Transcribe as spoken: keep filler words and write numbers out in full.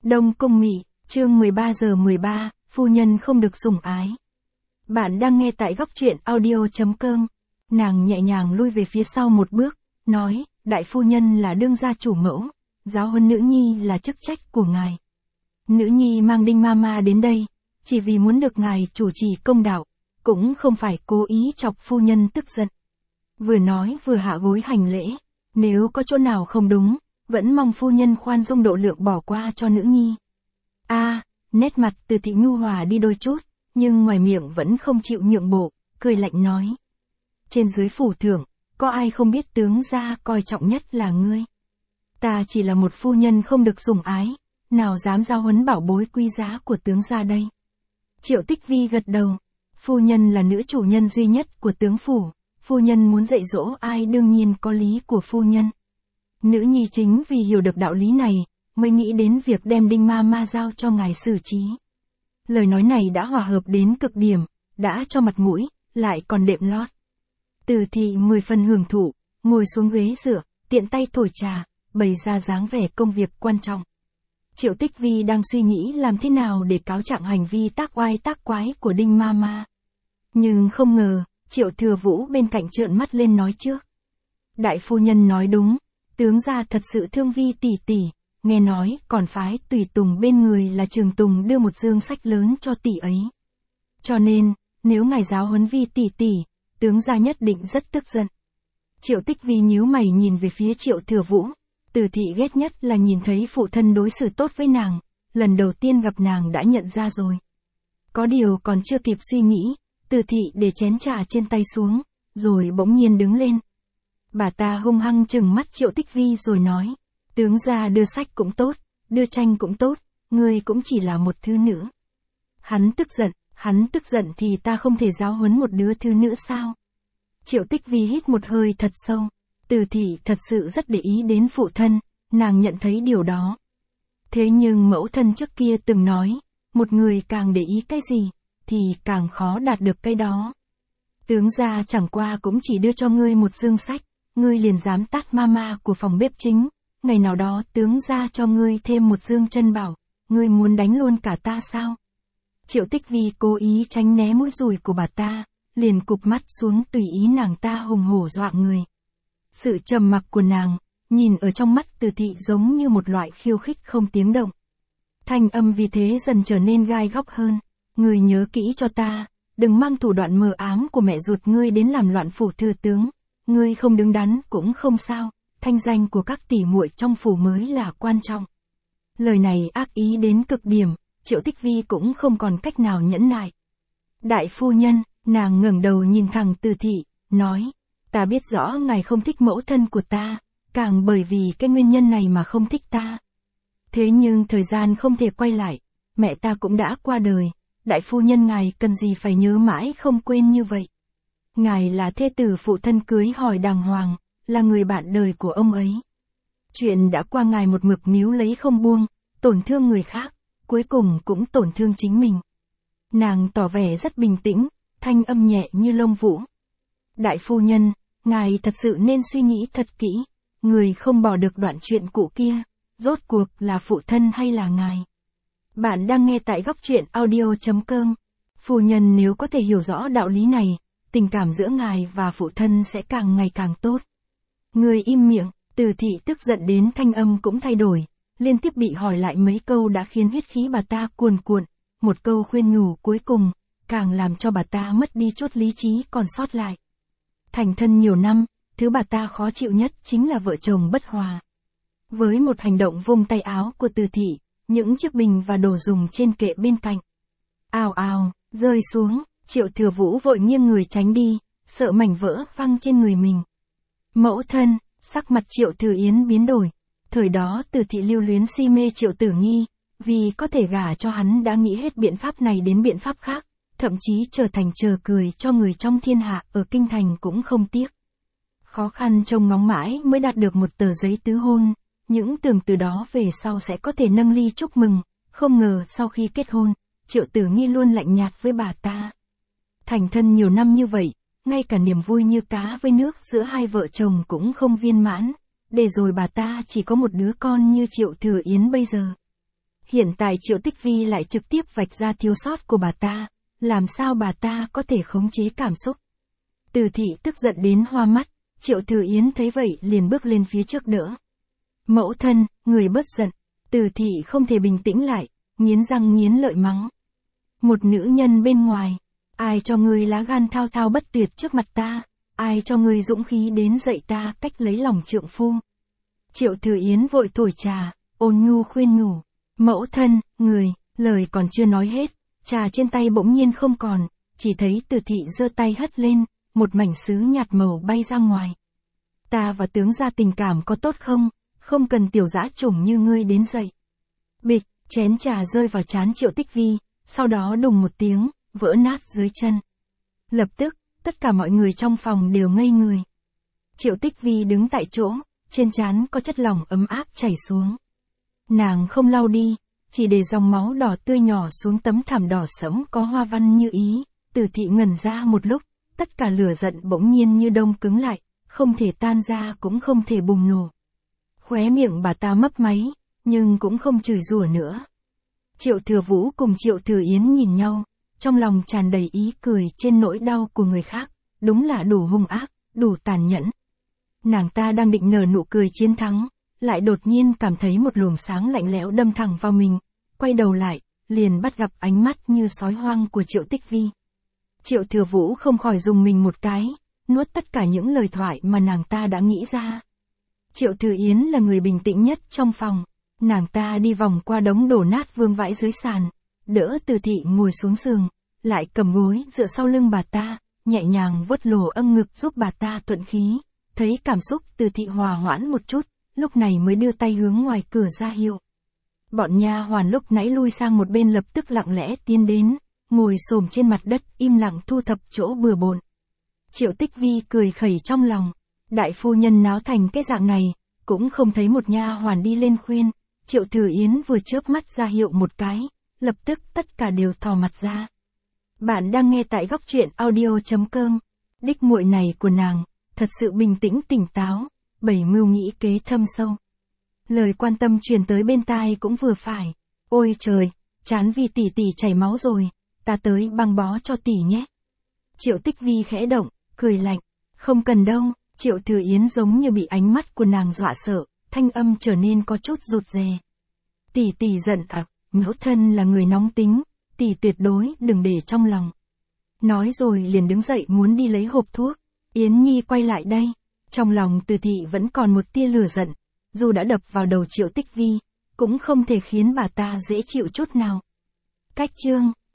Đông Cung Mị, chương mười ba giờ mười ba, phu nhân không được sủng ái. Bạn đang nghe tại góc truyện audio chấm com. Nàng nhẹ nhàng lui về phía sau một bước, nói, đại phu nhân là đương gia chủ mẫu, giáo huấn nữ nhi là chức trách của ngài. Nữ nhi mang Đinh Mama đến đây, chỉ vì muốn được ngài chủ trì công đạo, cũng không phải cố ý chọc phu nhân tức giận. Vừa nói vừa hạ gối hành lễ, nếu có chỗ nào không đúng, vẫn mong phu nhân khoan dung độ lượng bỏ qua cho nữ nhi. A, à, nét mặt Từ Thị nhu hòa đi đôi chút, nhưng ngoài miệng vẫn không chịu nhượng bộ, cười lạnh nói. Trên dưới phủ thượng, có ai không biết tướng gia coi trọng nhất là ngươi. Ta chỉ là một phu nhân không được sủng ái, nào dám giao huấn bảo bối quý giá của tướng gia đây. Triệu Tích Vi gật đầu, phu nhân là nữ chủ nhân duy nhất của tướng phủ, phu nhân muốn dạy dỗ ai đương nhiên có lý của phu nhân. Nữ nhi chính vì hiểu được đạo lý này, mới nghĩ đến việc đem Đinh Mama giao cho ngài xử trí. Lời nói này đã hòa hợp đến cực điểm, đã cho mặt mũi, lại còn đệm lót. Từ Thị mười phần hưởng thụ, ngồi xuống ghế dựa, tiện tay thổi trà, bày ra dáng vẻ công việc quan trọng. Triệu Tích Vi đang suy nghĩ làm thế nào để cáo trạng hành vi tác oai tác quái của Đinh Mama. Nhưng không ngờ, Triệu Thừa Vũ bên cạnh trợn mắt lên nói trước. Đại phu nhân nói đúng, tướng gia thật sự thương Vi tỷ tỷ, nghe nói còn phái tùy tùng bên người là Trường Tùng đưa một dương sách lớn cho tỷ ấy. Cho nên, nếu ngài giáo huấn Vi tỷ tỷ, tướng gia nhất định rất tức giận. Triệu Tích Vi nhíu mày nhìn về phía Triệu Thừa Vũ. Từ Thị ghét nhất là nhìn thấy phụ thân đối xử tốt với nàng, lần đầu tiên gặp nàng đã nhận ra rồi. Có điều còn chưa kịp suy nghĩ, Từ Thị để chén trà trên tay xuống, rồi bỗng nhiên đứng lên. Bà ta hung hăng trừng mắt Triệu Tích Vi rồi nói, tướng gia đưa sách cũng tốt, đưa tranh cũng tốt, ngươi cũng chỉ là một thứ nữ. Hắn tức giận, hắn tức giận thì ta không thể giáo huấn một đứa thứ nữ sao? Triệu Tích Vi hít một hơi thật sâu. Từ Thị thật sự rất để ý đến phụ thân, nàng nhận thấy điều đó. Thế nhưng mẫu thân trước kia từng nói, một người càng để ý cái gì, thì càng khó đạt được cái đó. Tướng gia chẳng qua cũng chỉ đưa cho ngươi một dương sách, ngươi liền dám tát mama của phòng bếp chính, ngày nào đó tướng gia cho ngươi thêm một dương chân bảo, ngươi muốn đánh luôn cả ta sao? Triệu Tích Vi cố ý tránh né mũi dùi của bà ta, liền cụp mắt xuống tùy ý nàng ta hùng hổ dọa người. Sự trầm mặc của nàng, nhìn ở trong mắt Từ Thị giống như một loại khiêu khích không tiếng động. Thanh âm vì thế dần trở nên gai góc hơn. Ngươi nhớ kỹ cho ta, đừng mang thủ đoạn mờ ám của mẹ ruột ngươi đến làm loạn phủ thừa tướng. Ngươi không đứng đắn cũng không sao, thanh danh của các tỷ muội trong phủ mới là quan trọng. Lời này ác ý đến cực điểm, Triệu Tích Vi cũng không còn cách nào nhẫn nại. Đại phu nhân, nàng ngẩng đầu nhìn thẳng Từ Thị, nói. Ta biết rõ ngài không thích mẫu thân của ta, càng bởi vì cái nguyên nhân này mà không thích ta. Thế nhưng thời gian không thể quay lại, mẹ ta cũng đã qua đời, đại phu nhân ngài cần gì phải nhớ mãi không quên như vậy. Ngài là thê tử phụ thân cưới hỏi đàng hoàng, là người bạn đời của ông ấy. Chuyện đã qua ngài một mực níu lấy không buông, tổn thương người khác, cuối cùng cũng tổn thương chính mình. Nàng tỏ vẻ rất bình tĩnh, thanh âm nhẹ như lông vũ. Đại phu nhân, ngài thật sự nên suy nghĩ thật kỹ, người không bỏ được đoạn chuyện cũ kia, rốt cuộc là phụ thân hay là ngài. Bạn đang nghe tại góc truyện audio chấm com. Phu nhân nếu có thể hiểu rõ đạo lý này, tình cảm giữa ngài và phụ thân sẽ càng ngày càng tốt. Người im miệng, Từ Thị tức giận đến thanh âm cũng thay đổi, liên tiếp bị hỏi lại mấy câu đã khiến huyết khí bà ta cuồn cuộn, một câu khuyên nhủ cuối cùng, càng làm cho bà ta mất đi chút lý trí còn sót lại. Thành thân nhiều năm, thứ bà ta khó chịu nhất chính là vợ chồng bất hòa. Với một hành động vung tay áo của Từ Thị, những chiếc bình và đồ dùng trên kệ bên cạnh ào ào rơi xuống, Triệu Thừa Vũ vội nghiêng người tránh đi, sợ mảnh vỡ văng trên người mình. Mẫu thân, sắc mặt Triệu Thừa Yến biến đổi. Thời đó Từ Thị lưu luyến si mê Triệu Tử Nghi, vì có thể gả cho hắn đã nghĩ hết biện pháp này đến biện pháp khác. Thậm chí trở thành trò cười cho người trong thiên hạ ở kinh thành cũng không tiếc. Khó khăn trông ngóng mãi mới đạt được một tờ giấy tứ hôn, những tưởng từ đó về sau sẽ có thể nâng ly chúc mừng, không ngờ sau khi kết hôn, Triệu Tử Nghi luôn lạnh nhạt với bà ta. Thành thân nhiều năm như vậy, ngay cả niềm vui như cá với nước giữa hai vợ chồng cũng không viên mãn, để rồi bà ta chỉ có một đứa con như Triệu Thừa Yến bây giờ. hiện tại Triệu Tích Vi lại trực tiếp vạch ra thiếu sót của bà ta, làm sao bà ta có thể khống chế cảm xúc. Từ thị tức giận đến hoa mắt, Triệu Thừa Yến thấy vậy liền bước lên phía trước đỡ. Mẫu thân, người bớt giận. Từ thị không thể bình tĩnh lại, nghiến răng nghiến lợi mắng. Một nữ nhân bên ngoài, ai cho ngươi lá gan thao thao bất tuyệt trước mặt ta, ai cho ngươi dũng khí đến dạy ta cách lấy lòng trượng phu. Triệu Thừa Yến vội thổi trà, ôn nhu khuyên nhủ. Mẫu thân, người, lời còn chưa nói hết, trà trên tay bỗng nhiên không còn, chỉ thấy Từ thị giơ tay hất lên, một mảnh sứ nhạt màu bay ra ngoài. Ta và tướng gia tình cảm có tốt không? Không cần tiểu dã chủng như ngươi đến dậy. Bịch, chén trà rơi vào trán Triệu Tích Vi, sau đó đùng một tiếng, vỡ nát dưới chân. Lập tức, tất cả mọi người trong phòng đều ngây người. Triệu Tích Vi đứng tại chỗ, trên trán có chất lỏng ấm áp chảy xuống. Nàng không lau đi, chỉ để dòng máu đỏ tươi nhỏ xuống tấm thảm đỏ sẫm có hoa văn như ý. Từ thị ngẩn ra một lúc, tất cả lửa giận bỗng nhiên như đông cứng lại, không thể tan ra cũng không thể bùng nổ. Khóe miệng bà ta mấp máy, nhưng cũng không chửi rủa nữa. Triệu Thừa Vũ cùng Triệu Thừa Yến nhìn nhau, trong lòng tràn đầy ý cười trên nỗi đau của người khác, đúng là đủ hung ác, đủ tàn nhẫn. Nàng ta đang định nở nụ cười chiến thắng, lại đột nhiên cảm thấy một luồng sáng lạnh lẽo đâm thẳng vào mình, quay đầu lại, liền bắt gặp ánh mắt như sói hoang của Triệu Tích Vi. Triệu Thừa Vũ không khỏi dùng mình một cái, nuốt tất cả những lời thoại mà nàng ta đã nghĩ ra. Triệu Thừa Yến là người bình tĩnh nhất trong phòng, nàng ta đi vòng qua đống đổ nát vương vãi dưới sàn, đỡ Từ thị ngồi xuống giường, lại cầm gối dựa sau lưng bà ta, nhẹ nhàng vuốt lồ âng ngực giúp bà ta thuận khí, thấy cảm xúc Từ thị hòa hoãn một chút, lúc này mới đưa tay hướng ngoài cửa ra hiệu. Bọn nha hoàn lúc nãy lui sang một bên lập tức lặng lẽ tiến đến, ngồi xổm trên mặt đất im lặng thu thập chỗ bừa bộn. Triệu Tích Vi cười khẩy trong lòng, đại phu nhân náo thành cái dạng này, cũng không thấy một nha hoàn đi lên khuyên. Triệu Thừa Yến vừa chớp mắt ra hiệu một cái, lập tức tất cả đều thò mặt ra. Bạn đang nghe tại góc truyện audio chấm com. Đích muội này của nàng, thật sự bình tĩnh tỉnh táo, bảy mưu nghĩ kế thâm sâu. Lời quan tâm truyền tới bên tai cũng vừa phải. Ôi trời, chán vì tỷ tỷ chảy máu rồi, ta tới băng bó cho tỷ nhé. Triệu Tích Vi khẽ động, cười lạnh. Không cần đâu. Triệu Thừa Yến giống như bị ánh mắt của nàng dọa sợ, thanh âm trở nên có chút rụt rè. Tỷ tỷ giận à, mẫu thân là người nóng tính, tỷ tuyệt đối đừng để trong lòng. Nói rồi liền đứng dậy muốn đi lấy hộp thuốc. Yến Nhi quay lại đây. Trong lòng Từ thị vẫn còn một tia lửa giận, dù đã đập vào đầu Triệu Tích Vi, cũng không thể khiến bà ta dễ chịu chút nào. Cách chương